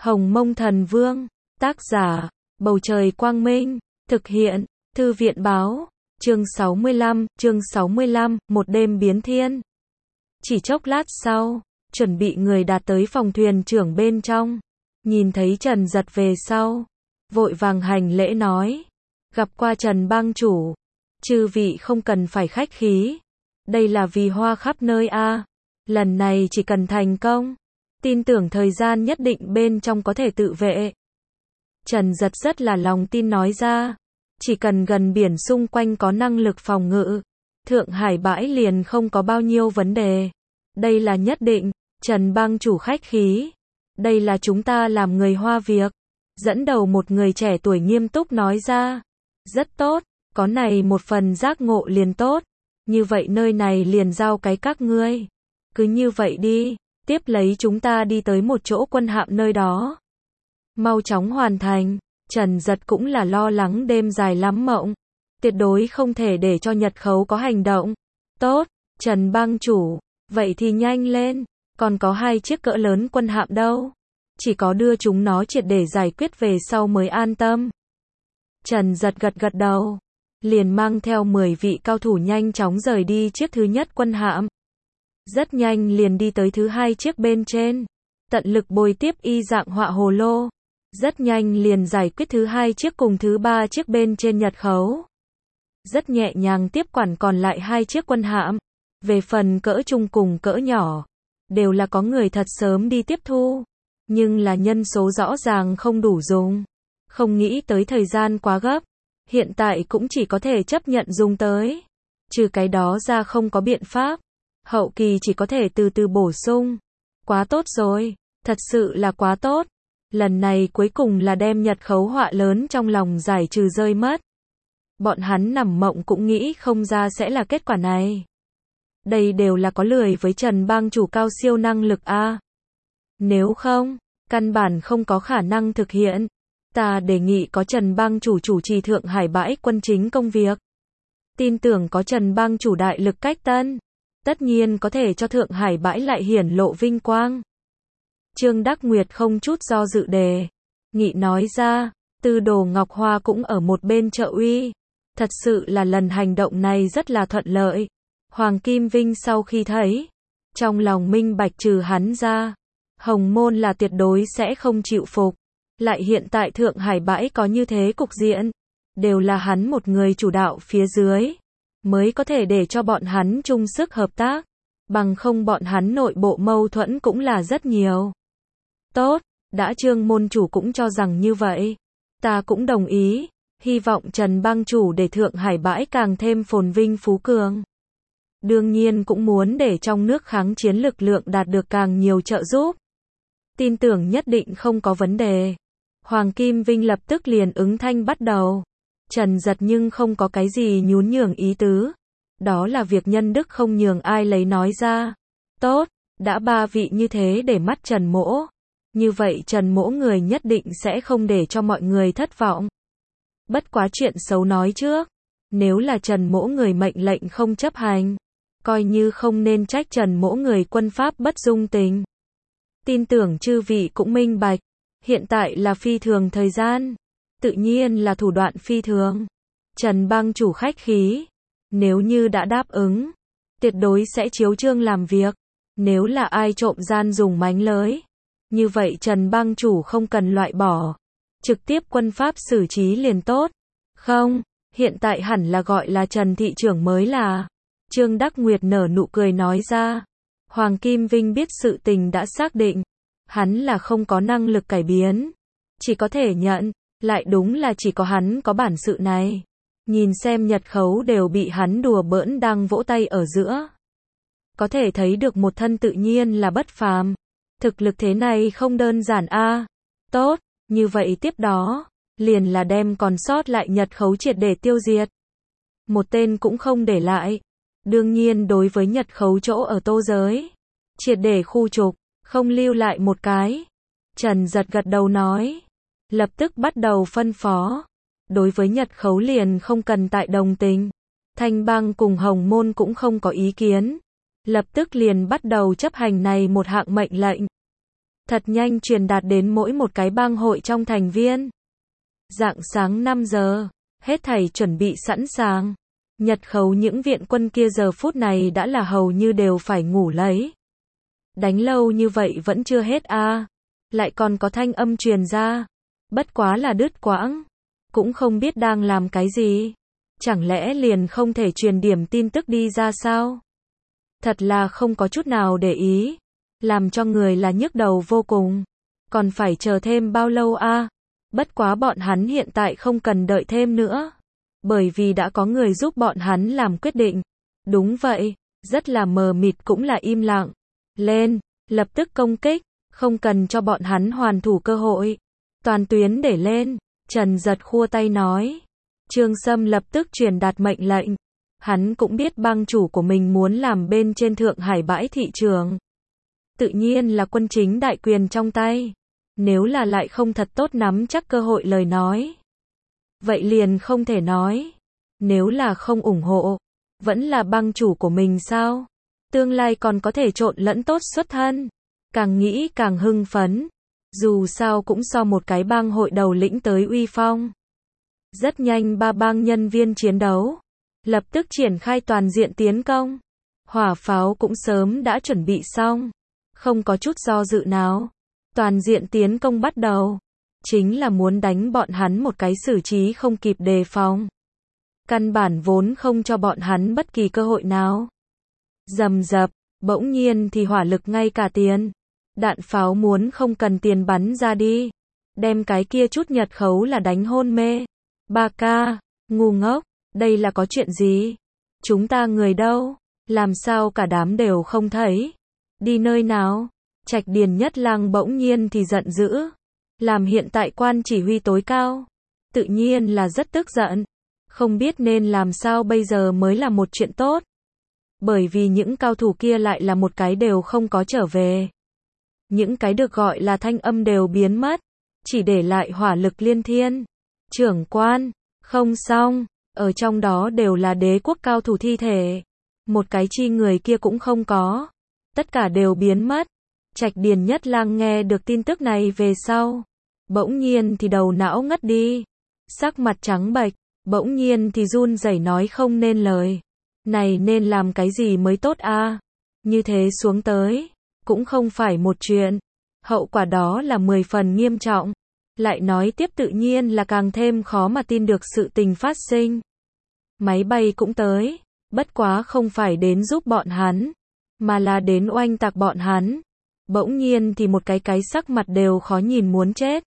Hồng Mông Thần Vương, tác giả, Bầu Trời Quang Minh, thực hiện, Thư viện Báo, chương 65, một đêm biến thiên. Chỉ chốc lát sau, chuẩn bị người đạt tới phòng thuyền trưởng bên trong, nhìn thấy Trần Giật về sau, vội vàng hành lễ nói, gặp qua Trần bang chủ, chư vị không cần phải khách khí, đây là vì hoa khắp nơi a, lần này chỉ cần thành công, tin tưởng thời gian nhất định bên trong có thể tự vệ. Trần Giật rất là lòng tin nói ra, chỉ cần gần biển xung quanh có năng lực phòng ngự, Thượng Hải bãi liền không có bao nhiêu vấn đề. Đây là nhất định, Trần bang chủ khách khí. Đây là chúng ta làm người Hoa việc. Dẫn đầu một người trẻ tuổi nghiêm túc nói ra. Rất tốt, có này một phần giác ngộ liền tốt. Như vậy nơi này liền giao cái các ngươi. Cứ như vậy đi, tiếp lấy chúng ta đi tới một chỗ quân hạm nơi đó. Mau chóng hoàn thành. Trần Giật cũng là lo lắng đêm dài lắm mộng. Tuyệt đối không thể để cho Nhật Khấu có hành động. Tốt, Trần bang chủ, vậy thì nhanh lên, còn có 2 chiếc cỡ lớn quân hạm đâu. Chỉ có đưa chúng nó triệt để giải quyết về sau mới an tâm. Trần Giật gật gật đầu, liền mang theo 10 vị cao thủ nhanh chóng rời đi chiếc thứ nhất quân hạm. Rất nhanh liền đi tới thứ 2 chiếc bên trên, tận lực bồi tiếp y dạng họa hồ lô. Rất nhanh liền giải quyết thứ 2 chiếc cùng thứ 3 chiếc bên trên Nhật Khấu. Rất nhẹ nhàng tiếp quản còn lại 2 chiếc quân hạm. Về phần cỡ trung cùng cỡ nhỏ, đều là có người thật sớm đi tiếp thu. Nhưng là nhân số rõ ràng không đủ dùng. Không nghĩ tới thời gian quá gấp. Hiện tại cũng chỉ có thể chấp nhận dùng tới. Trừ cái đó ra không có biện pháp. Hậu kỳ chỉ có thể từ từ bổ sung. Quá tốt rồi. Thật sự là quá tốt. Lần này cuối cùng là đem Nhật Khấu họa lớn trong lòng giải trừ rơi mất. Bọn hắn nằm mộng cũng nghĩ không ra sẽ là kết quả này. Đây đều là có lười với Trần bang chủ cao siêu năng lực a. Nếu không, căn bản không có khả năng thực hiện. Ta đề nghị có Trần bang chủ chủ trì Thượng Hải bãi quân chính công việc. Tin tưởng có Trần bang chủ đại lực cách tân, tất nhiên có thể cho Thượng Hải bãi lại hiển lộ vinh quang. Trương Đắc Nguyệt không chút do dự đề nghị nói ra, Tư Đồ Ngọc Hoa cũng ở một bên trợ uy. Thật sự là lần hành động này rất là thuận lợi. Hoàng Kim Vinh sau khi thấy, trong lòng minh bạch trừ hắn ra, Hồng Môn là tuyệt đối sẽ không chịu phục. Lại hiện tại Thượng Hải bãi có như thế cục diện, đều là hắn một người chủ đạo phía dưới, mới có thể để cho bọn hắn chung sức hợp tác, bằng không bọn hắn nội bộ mâu thuẫn cũng là rất nhiều. Tốt, đã Trương môn chủ cũng cho rằng như vậy, ta cũng đồng ý, hy vọng Trần bang chủ để Thượng Hải bãi càng thêm phồn vinh phú cường. Đương nhiên cũng muốn để trong nước kháng chiến lực lượng đạt được càng nhiều trợ giúp. Tin tưởng nhất định không có vấn đề. Hoàng Kim Vinh lập tức liền ứng thanh bắt đầu. Trần Giật nhưng không có cái gì nhún nhường ý tứ. Đó là việc nhân đức không nhường ai lấy nói ra. Tốt, đã 3 vị như thế để mắt Trần Mỗ. Như vậy Trần Mỗ người nhất định sẽ không để cho mọi người thất vọng. Bất quá chuyện xấu nói trước. Nếu là Trần Mỗ người mệnh lệnh không chấp hành, coi như không nên trách Trần Mỗ người quân pháp bất dung tình. Tin tưởng chư vị cũng minh bạch. Hiện tại là phi thường thời gian. Tự nhiên là thủ đoạn phi thường. Trần bang chủ khách khí. Nếu như đã đáp ứng, tuyệt đối sẽ chiếu chương làm việc. Nếu là ai trộm gian dùng mánh lới, như vậy Trần bang chủ không cần loại bỏ. Trực tiếp quân pháp xử trí liền tốt. Không, hiện tại hẳn là gọi là Trần thị trưởng mới là. Trương Đắc Nguyệt nở nụ cười nói ra. Hoàng Kim Vinh biết sự tình đã xác định. Hắn là không có năng lực cải biến. Chỉ có thể nhận, lại đúng là chỉ có hắn có bản sự này. Nhìn xem Nhật Khấu đều bị hắn đùa bỡn đang vỗ tay ở giữa. Có thể thấy được một thân tự nhiên là bất phàm. Thực lực thế này không đơn giản a. Tốt, như vậy tiếp đó, liền là đem còn sót lại Nhật Khấu triệt để tiêu diệt. Một tên cũng không để lại. Đương nhiên đối với Nhật Khấu chỗ ở Tô Giới, triệt để khu trục, không lưu lại một cái. Trần Giật gật đầu nói, lập tức bắt đầu phân phó. Đối với Nhật Khấu liền không cần tại đồng tình. Thanh Bang cùng Hồng Môn cũng không có ý kiến. Lập tức liền bắt đầu chấp hành này một hạng mệnh lệnh. thật nhanh truyền đạt đến mỗi một cái bang hội trong thành viên. Rạng sáng 5 giờ, hết thảy chuẩn bị sẵn sàng. Nhật khấu những viện quân kia giờ phút này đã là hầu như đều phải ngủ lấy. Đánh lâu như vậy vẫn chưa hết a, lại còn có thanh âm truyền ra. Bất quá là đứt quãng, cũng không biết đang làm cái gì. Chẳng lẽ liền không thể truyền điểm tin tức đi ra sao? Thật là không có chút nào để ý, làm cho người là nhức đầu vô cùng. Còn phải chờ thêm bao lâu a? Bất quá bọn hắn hiện tại không cần đợi thêm nữa, bởi vì đã có người giúp bọn hắn làm quyết định. Đúng vậy, rất là mờ mịt cũng là im lặng. Lên, lập tức công kích, không cần cho bọn hắn hoàn thủ cơ hội. Toàn tuyến để lên, Trần Giật khua tay nói. Trương Sâm lập tức truyền đạt mệnh lệnh. Hắn cũng biết bang chủ của mình muốn làm bên trên Thượng Hải bãi thị trường. Tự nhiên là quân chính đại quyền trong tay. Nếu là lại không thật tốt nắm chắc cơ hội lời nói, vậy liền không thể nói. Nếu là không ủng hộ, vẫn là bang chủ của mình sao? Tương lai còn có thể trộn lẫn tốt xuất thân. Càng nghĩ càng hưng phấn. Dù sao cũng so một cái bang hội đầu lĩnh tới uy phong. Rất nhanh ba bang nhân viên chiến đấu, lập tức triển khai toàn diện tiến công. Hỏa pháo cũng sớm đã chuẩn bị xong. Không có chút do dự nào. Toàn diện tiến công bắt đầu. Chính là muốn đánh bọn hắn một cái xử trí không kịp đề phòng. Căn bản vốn không cho bọn hắn bất kỳ cơ hội nào. Rầm rập, bỗng nhiên thì hỏa lực ngay cả tiền. Đạn pháo muốn không cần tiền bắn ra đi. Đem cái kia chút Nhật khấu là đánh hôn mê. Ba ca, ngu ngốc, đây là có chuyện gì? Chúng ta người đâu? Làm sao cả đám đều không thấy? Đi nơi nào? Trạch Điền Nhất Lang bỗng nhiên thì giận dữ. Làm hiện tại quan chỉ huy tối cao, tự nhiên là rất tức giận. Không biết nên làm sao bây giờ mới là một chuyện tốt. Bởi vì những cao thủ kia lại là một cái đều không có trở về. Những cái được gọi là thanh âm đều biến mất, chỉ để lại hỏa lực liên thiên. Trưởng quan, không xong, ở trong đó đều là đế quốc cao thủ thi thể. Một cái chi người kia cũng không có. Tất cả đều biến mất. Trạch Điền Nhất Lang nghe được tin tức này về sau, bỗng nhiên thì đầu não ngất đi. Sắc mặt trắng bệch, bỗng nhiên thì run rẩy nói không nên lời. Này nên làm cái gì mới tốt a? Như thế xuống tới, cũng không phải một chuyện. Hậu quả đó là 10 phần nghiêm trọng. Lại nói tiếp tự nhiên là càng thêm khó mà tin được sự tình phát sinh. Máy bay cũng tới, bất quá không phải đến giúp bọn hắn, mà là đến oanh tạc bọn hắn. Bỗng nhiên thì một cái sắc mặt đều khó nhìn muốn chết.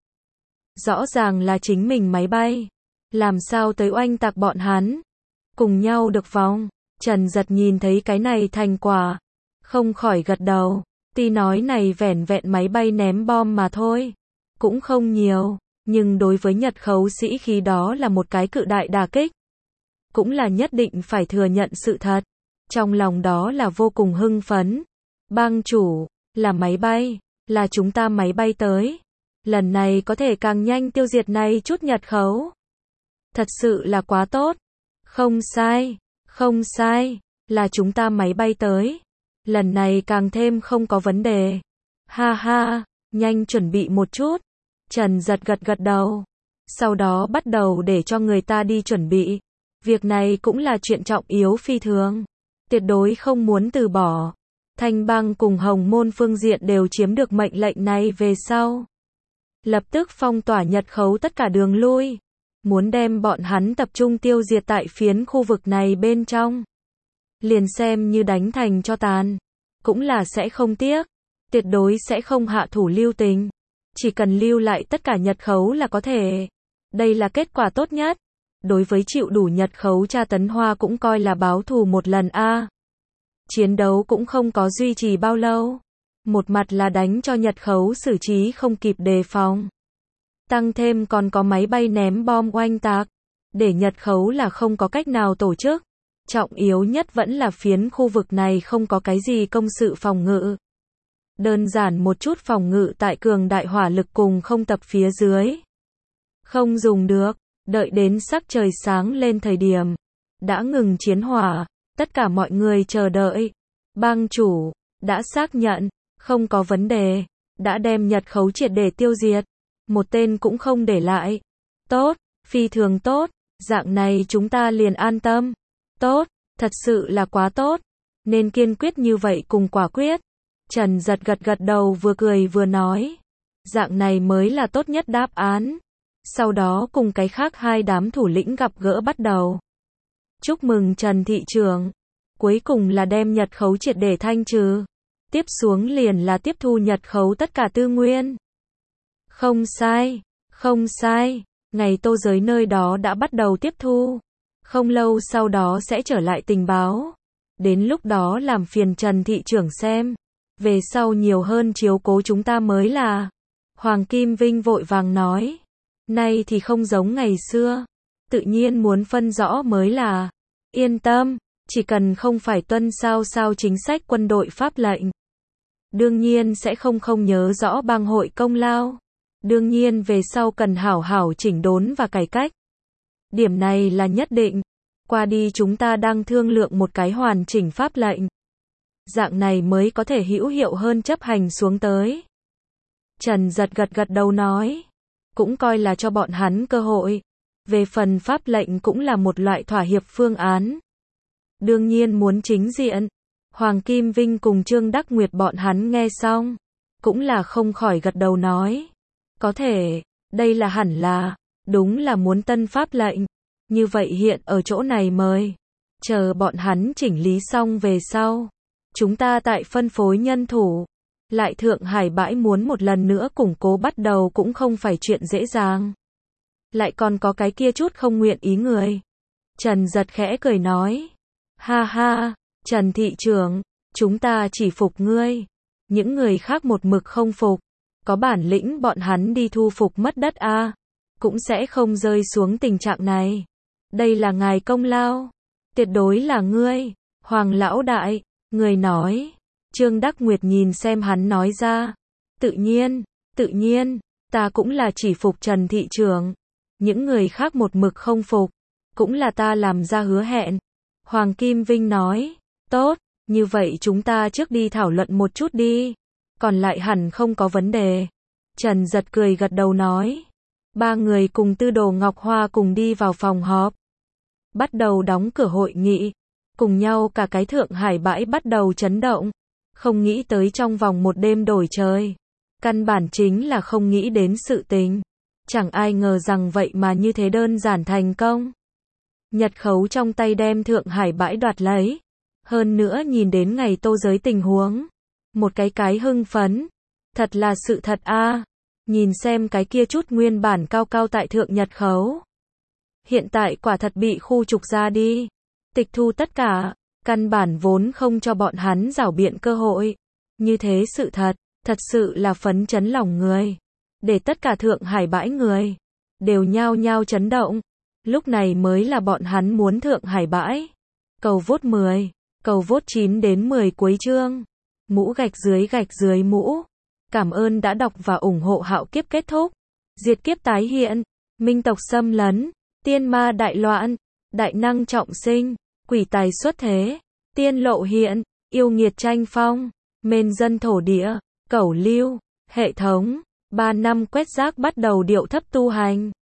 Rõ ràng là chính mình máy bay, làm sao tới oanh tạc bọn hắn? Cùng nhau được vòng. Trần Giật nhìn thấy cái này thành quả, không khỏi gật đầu. Tuy nói này vẻn vẹn máy bay ném bom mà thôi, cũng không nhiều, nhưng đối với Nhật khấu sĩ khí đó là một cái cự đại đả kích. Cũng là nhất định phải thừa nhận sự thật. Trong lòng đó là vô cùng hưng phấn. Bang chủ, là máy bay, là chúng ta máy bay tới. Lần này có thể càng nhanh tiêu diệt này chút Nhật khấu. Thật sự là quá tốt. Không sai, không sai, là chúng ta máy bay tới. Lần này càng thêm không có vấn đề. Ha ha, nhanh chuẩn bị một chút. Trần Giật gật đầu. Sau đó bắt đầu để cho người ta đi chuẩn bị. Việc này cũng là chuyện trọng yếu phi thường. Tuyệt đối không muốn từ bỏ. Thanh Bang cùng Hồng Môn phương diện đều chiếm được mệnh lệnh này về sau. Lập tức phong tỏa Nhật khấu tất cả đường lui. Muốn đem bọn hắn tập trung tiêu diệt tại phiến khu vực này bên trong. Liền xem như đánh thành cho tàn. Cũng là sẽ không tiếc. Tuyệt đối sẽ không hạ thủ lưu tình. Chỉ cần lưu lại tất cả Nhật khấu là có thể. Đây là kết quả tốt nhất. Đối với chịu đủ Nhật khấu tra tấn Hoa cũng coi là báo thù một lần a. Chiến đấu cũng không có duy trì bao lâu. Một mặt là đánh cho Nhật khấu xử trí không kịp đề phòng. Tăng thêm còn có máy bay ném bom oanh tạc. Để Nhật khấu là không có cách nào tổ chức. Trọng yếu nhất vẫn là phiến khu vực này không có cái gì công sự phòng ngự. Đơn giản một chút phòng ngự tại cường đại hỏa lực cùng không tập phía dưới. Không dùng được. Đợi đến sắc trời sáng lên thời điểm. Đã ngừng chiến hỏa. Tất cả mọi người chờ đợi. Bang chủ, đã xác nhận, không có vấn đề. đã đem Nhật khấu triệt để tiêu diệt, một tên cũng không để lại. Tốt, phi thường tốt, dạng này chúng ta liền an tâm. Tốt, thật sự là quá tốt, nên kiên quyết như vậy cùng quả quyết. Trần Giật gật gật đầu vừa cười vừa nói, dạng này mới là tốt nhất đáp án. Sau đó cùng cái khác hai đám thủ lĩnh gặp gỡ bắt đầu. Chúc mừng Trần thị trưởng, cuối cùng là đem Nhật khấu triệt để thanh trừ. Tiếp xuống liền là tiếp thu Nhật khấu tất cả tư nguyên. Không sai, không sai, ngày tô giới nơi đó đã bắt đầu tiếp thu. Không lâu sau đó sẽ trở lại tình báo. Đến lúc đó làm phiền Trần thị trưởng xem. Về sau nhiều hơn chiếu cố chúng ta mới là. Hoàng Kim Vinh vội vàng nói. Nay thì không giống ngày xưa. Tự nhiên muốn phân rõ mới là. Yên tâm, chỉ cần không phải tuân sao chính sách quân đội pháp lệnh. Đương nhiên sẽ không nhớ rõ bang hội công lao. Đương nhiên về sau cần hảo hảo chỉnh đốn và cải cách. Điểm này là nhất định. Qua đi chúng ta đang thương lượng một cái hoàn chỉnh pháp lệnh. Dạng này mới có thể hữu hiệu hơn chấp hành xuống tới. Trần Giật gật đầu nói. Cũng coi là cho bọn hắn cơ hội. Về phần pháp lệnh cũng là một loại thỏa hiệp phương án. Đương nhiên muốn chính diện. Hoàng Kim Vinh cùng Trương Đắc Nguyệt bọn hắn nghe xong. Cũng là không khỏi gật đầu nói. Có thể, đây là hẳn là, đúng là muốn tân pháp lệnh. Như vậy hiện ở chỗ này mời. Chờ bọn hắn chỉnh lý xong về sau. Chúng ta tại phân phối nhân thủ. Lại Thượng Hải bãi muốn một lần nữa củng cố bắt đầu cũng không phải chuyện dễ dàng. Lại còn có cái kia chút không nguyện ý người. Trần Giật khẽ cười nói. Ha ha, Trần thị trưởng, chúng ta chỉ phục ngươi. Những người khác một mực không phục. Có bản lĩnh bọn hắn đi thu phục mất đất a, cũng sẽ không rơi xuống tình trạng này. Đây là ngài công lao. Tuyệt đối là ngươi, Hoàng lão đại, người nói. Trương Đắc Nguyệt nhìn xem hắn nói ra. Tự nhiên, ta cũng là chỉ phục Trần thị trưởng. Những người khác một mực không phục, cũng là ta làm ra hứa hẹn. Hoàng Kim Vinh nói, tốt, như vậy chúng ta trước đi thảo luận một chút đi. Còn lại hẳn không có vấn đề. Trần Giật cười gật đầu nói. Ba người cùng Tư Đồ Ngọc Hoa cùng đi vào phòng họp. Bắt đầu đóng cửa hội nghị. Cùng nhau cả cái Thượng Hải bãi bắt đầu chấn động. Không nghĩ tới trong vòng một đêm đổi trời. Căn bản chính là không nghĩ đến sự tình. Chẳng ai ngờ rằng vậy mà như thế đơn giản thành công. Nhật khấu trong tay đem Thượng Hải bãi đoạt lấy. Hơn nữa nhìn đến ngày tô giới tình huống. Một cái hưng phấn. Thật là sự thật a. Nhìn xem cái kia chút nguyên bản cao tại Thượng Nhật khấu. Hiện tại quả thật bị khu trục ra đi. Tịch thu tất cả. Căn bản vốn không cho bọn hắn giảo biện cơ hội. Như thế sự thật. Thật sự là phấn chấn lòng người. Để tất cả Thượng Hải bãi người. Đều nhao nhao chấn động. Lúc này mới là bọn hắn muốn Thượng Hải bãi. Cầu vote 10. Cầu vote 9 đến 10 cuối chương. Mũ gạch dưới mũ. Cảm ơn đã đọc và ủng hộ Hạo Kiếp kết thúc. Diệt kiếp tái hiện. Minh tộc xâm lấn. Tiên ma đại loạn. Đại năng trọng sinh. Quỷ tài xuất thế. Tiên lộ hiện. Yêu nghiệt tranh phong. Mên dân thổ địa. Cẩu lưu. Hệ thống. 3 năm quét rác bắt đầu điệu thấp tu hành.